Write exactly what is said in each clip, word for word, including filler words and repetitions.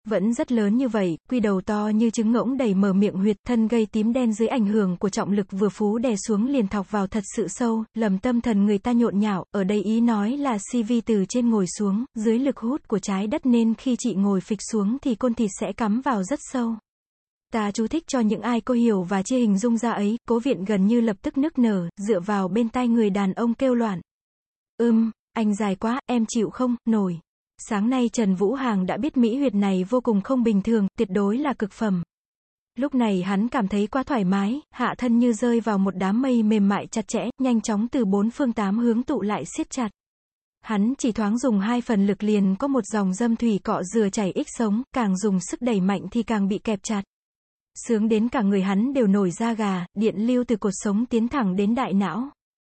Vẫn rất lớn như vậy, quy đầu to như trứng ngỗng đầy mở miệng huyệt, thân gây tím đen dưới ảnh hưởng của trọng lực vừa phú đè xuống liền thọc vào thật sự sâu, lầm tâm thần người ta nhộn nhạo, ở đây ý nói là xê vê từ trên ngồi xuống, dưới lực hút của trái đất nên khi chị ngồi phịch xuống thì côn thịt sẽ cắm vào rất sâu. Ta chú thích cho những ai cô hiểu và chia hình dung ra ấy, Cố Viện gần như lập tức nức nở, dựa vào bên tai người đàn ông kêu loạn. Ưm, anh dài quá, em chịu không nổi. Sáng nay Trần Vũ Hàng đã biết mỹ huyệt này vô cùng không bình thường, tuyệt đối là cực phẩm. Lúc này hắn cảm thấy quá thoải mái, hạ thân như rơi vào một đám mây mềm mại chặt chẽ, nhanh chóng từ bốn phương tám hướng tụ lại siết chặt. Hắn chỉ thoáng dùng hai phần lực liền có một dòng dâm thủy cọ rửa chảy ích sống, càng dùng sức đẩy mạnh thì càng bị kẹp chặt. Sướng đến cả người hắn đều nổi da gà, điện lưu từ cột sống tiến thẳng đến đại não.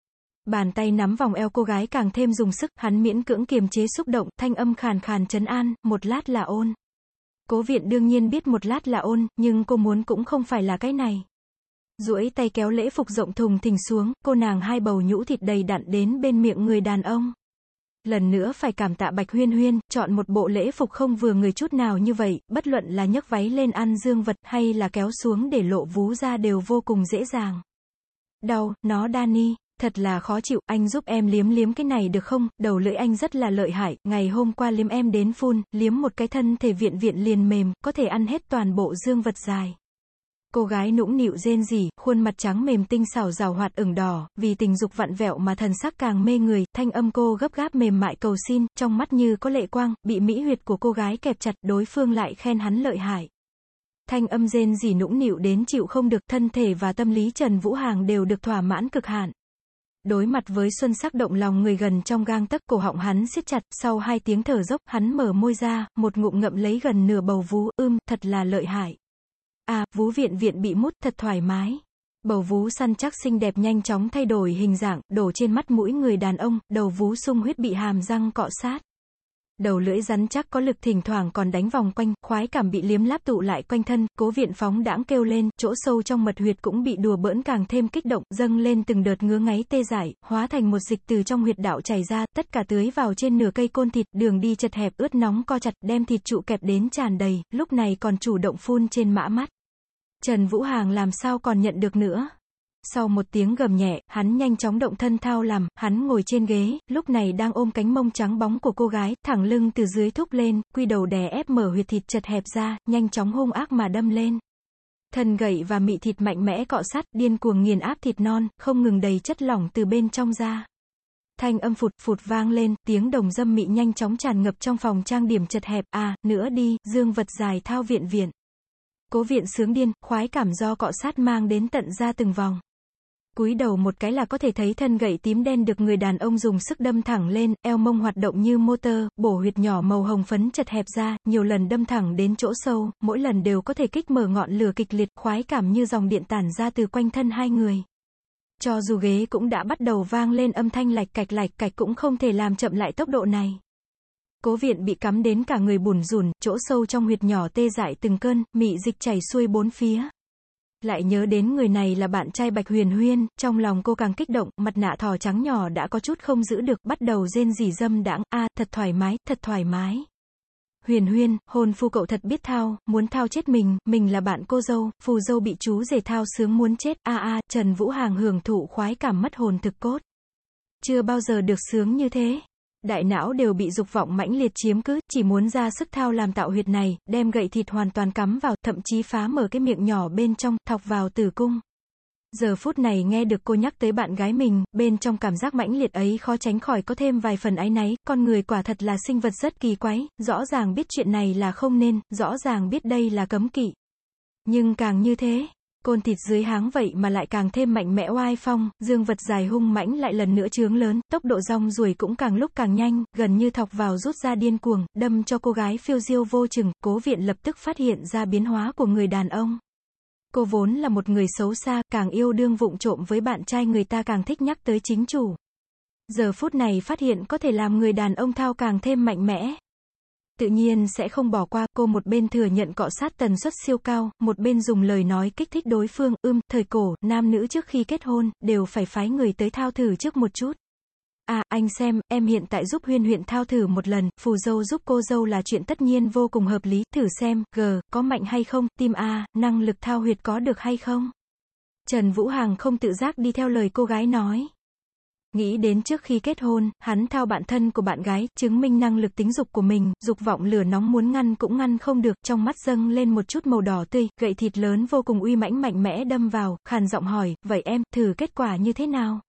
Bàn tay nắm vòng eo cô gái càng thêm dùng sức, hắn miễn cưỡng kiềm chế xúc động, thanh âm khàn khàn trấn an, một lát là ôn. Cố Viện đương nhiên biết một lát là ôn, nhưng cô muốn cũng không phải là cái này. Duỗi tay kéo lễ phục rộng thùng thình xuống, cô nàng hai bầu nhũ thịt đầy đặn đến bên miệng người đàn ông. Lần nữa phải cảm tạ Bạch Huyên Huyên, chọn một bộ lễ phục không vừa người chút nào như vậy, bất luận là nhấc váy lên ăn dương vật hay là kéo xuống để lộ vú ra đều vô cùng dễ dàng. Đau, nó Dani. Thật là khó chịu, anh giúp em liếm liếm cái này được không, đầu lưỡi anh rất là lợi hại, ngày hôm qua liếm em đến phun, liếm một cái thân thể viện viện liền mềm, có thể ăn hết toàn bộ dương vật dài. Cô gái nũng nịu rên rỉ, khuôn mặt trắng mềm tinh xảo rào hoạt ửng đỏ, vì tình dục vặn vẹo mà thần sắc càng mê người, thanh âm cô gấp gáp mềm mại cầu xin, trong mắt như có lệ quang, bị mỹ huyệt của cô gái kẹp chặt, đối phương lại khen hắn lợi hại. Thanh âm rên rỉ nũng nịu đến chịu không được, thân thể và tâm lý Trần Vũ Hàng đều được thỏa mãn cực hạn. Đối mặt với xuân sắc động lòng người gần trong gang tấc, cổ họng hắn siết chặt, sau hai tiếng thở dốc, hắn mở môi ra, một ngụm ngậm lấy gần nửa bầu vú, ưm, thật là lợi hại. À, vú viện viện bị mút, thật thoải mái. Bầu vú săn chắc xinh đẹp nhanh chóng thay đổi hình dạng, đổ trên mắt mũi người đàn ông, đầu vú sung huyết bị hàm răng cọ sát. Đầu lưỡi rắn chắc có lực thỉnh thoảng còn đánh vòng quanh, khoái cảm bị liếm láp tụ lại quanh thân, Cố Viện phóng đãng kêu lên, chỗ sâu trong mật huyệt cũng bị đùa bỡn càng thêm kích động, dâng lên từng đợt ngứa ngáy tê dại, hóa thành một dịch từ trong huyệt đạo chảy ra, tất cả tưới vào trên nửa cây côn thịt, đường đi chật hẹp ướt nóng co chặt, đem thịt trụ kẹp đến tràn đầy, lúc này còn chủ động phun trên mã mắt. Trần Vũ Hàng làm sao còn nhận được nữa. Sau một tiếng gầm nhẹ, hắn nhanh chóng động thân thao làm, hắn ngồi trên ghế, lúc này đang ôm cánh mông trắng bóng của cô gái, thẳng lưng từ dưới thúc lên, quy đầu đè ép mở huyệt thịt chật hẹp ra, nhanh chóng hung ác mà đâm lên. Thân gậy và mị thịt mạnh mẽ cọ sát, điên cuồng nghiền áp thịt non, không ngừng đầy chất lỏng từ bên trong ra. Thanh âm phụt phụt vang lên, tiếng đồng dâm mị nhanh chóng tràn ngập trong phòng trang điểm chật hẹp, à, nữa đi, dương vật dài thao viện viện. Cố Viện sướng điên, khoái cảm do cọ sát mang đến tận ra từng vòng. Cúi đầu một cái là có thể thấy thân gậy tím đen được người đàn ông dùng sức đâm thẳng lên, eo mông hoạt động như motor, bổ huyệt nhỏ màu hồng phấn chật hẹp ra, nhiều lần đâm thẳng đến chỗ sâu, mỗi lần đều có thể kích mở ngọn lửa kịch liệt, khoái cảm như dòng điện tản ra từ quanh thân hai người. Cho dù ghế cũng đã bắt đầu vang lên âm thanh lạch cạch lạch cạch cũng không thể làm chậm lại tốc độ này. Cố Viện bị cắm đến cả người bủn rủn, chỗ sâu trong huyệt nhỏ tê dại từng cơn, mị dịch chảy xuôi bốn phía. Lại nhớ đến người này là bạn trai Bạch Huyền Huyên, trong lòng cô càng kích động, mặt nạ thỏ trắng nhỏ đã có chút không giữ được, bắt đầu rên rỉ dâm đãng, a, à, thật thoải mái, thật thoải mái. Huyền Huyên, hôn phu cậu thật biết thao, muốn thao chết mình, mình là bạn cô dâu, phù dâu bị chú rể thao sướng muốn chết, a a, Trần Vũ Hàng hưởng thụ khoái cảm mất hồn thực cốt. Chưa bao giờ được sướng như thế. Đại não đều bị dục vọng mãnh liệt chiếm cứ, chỉ muốn ra sức thao làm tạo huyệt này, đem gậy thịt hoàn toàn cắm vào, thậm chí phá mở cái miệng nhỏ bên trong, thọc vào tử cung. Giờ phút này nghe được cô nhắc tới bạn gái mình, bên trong cảm giác mãnh liệt ấy khó tránh khỏi có thêm vài phần áy náy, con người quả thật là sinh vật rất kỳ quái, rõ ràng biết chuyện này là không nên, rõ ràng biết đây là cấm kỵ. Nhưng càng như thế, côn thịt dưới háng vậy mà lại càng thêm mạnh mẽ oai phong, dương vật dài hung mãnh lại lần nữa trướng lớn, tốc độ rong ruổi cũng càng lúc càng nhanh, gần như thọc vào rút ra điên cuồng, đâm cho cô gái phiêu diêu vô chừng. Cố Viện lập tức phát hiện ra biến hóa của người đàn ông. Cô vốn là một người xấu xa, càng yêu đương vụng trộm với bạn trai người ta càng thích nhắc tới chính chủ. Giờ phút này phát hiện có thể làm người đàn ông thao càng thêm mạnh mẽ. Tự nhiên sẽ không bỏ qua, cô một bên thừa nhận cọ sát tần suất siêu cao, một bên dùng lời nói kích thích đối phương, ưm, thời cổ, nam nữ trước khi kết hôn, đều phải phái người tới thao thử trước một chút. À, anh xem, em hiện tại giúp Huyên Huyện thao thử một lần, phù dâu giúp cô dâu là chuyện tất nhiên vô cùng hợp lý, thử xem, G, có mạnh hay không, tim A, năng lực thao huyệt có được hay không? Trần Vũ Hằng không tự giác đi theo lời cô gái nói. Nghĩ đến trước khi kết hôn, hắn thao bạn thân của bạn gái, chứng minh năng lực tính dục của mình, dục vọng lửa nóng muốn ngăn cũng ngăn không được, trong mắt dâng lên một chút màu đỏ tươi, gậy thịt lớn vô cùng uy mãnh mạnh mẽ đâm vào, khàn giọng hỏi, vậy em, thử kết quả như thế nào?